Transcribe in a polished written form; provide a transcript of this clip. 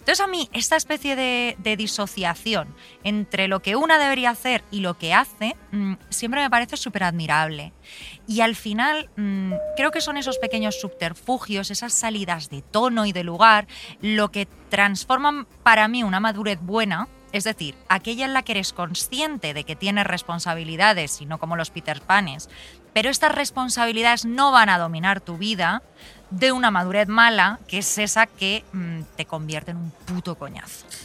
Entonces a mí esta especie de disociación entre lo que una debería hacer y lo que hace siempre me parece súper admirable. Y al final creo que son esos pequeños subterfugios, esas salidas de tono y de lugar, lo que transforman para mí una madurez buena. Es decir, aquella en la que eres consciente de que tienes responsabilidades y no como los Peter Panes, pero estas responsabilidades no van a dominar tu vida, de una madurez mala, que es esa que te convierte en un puto coñazo.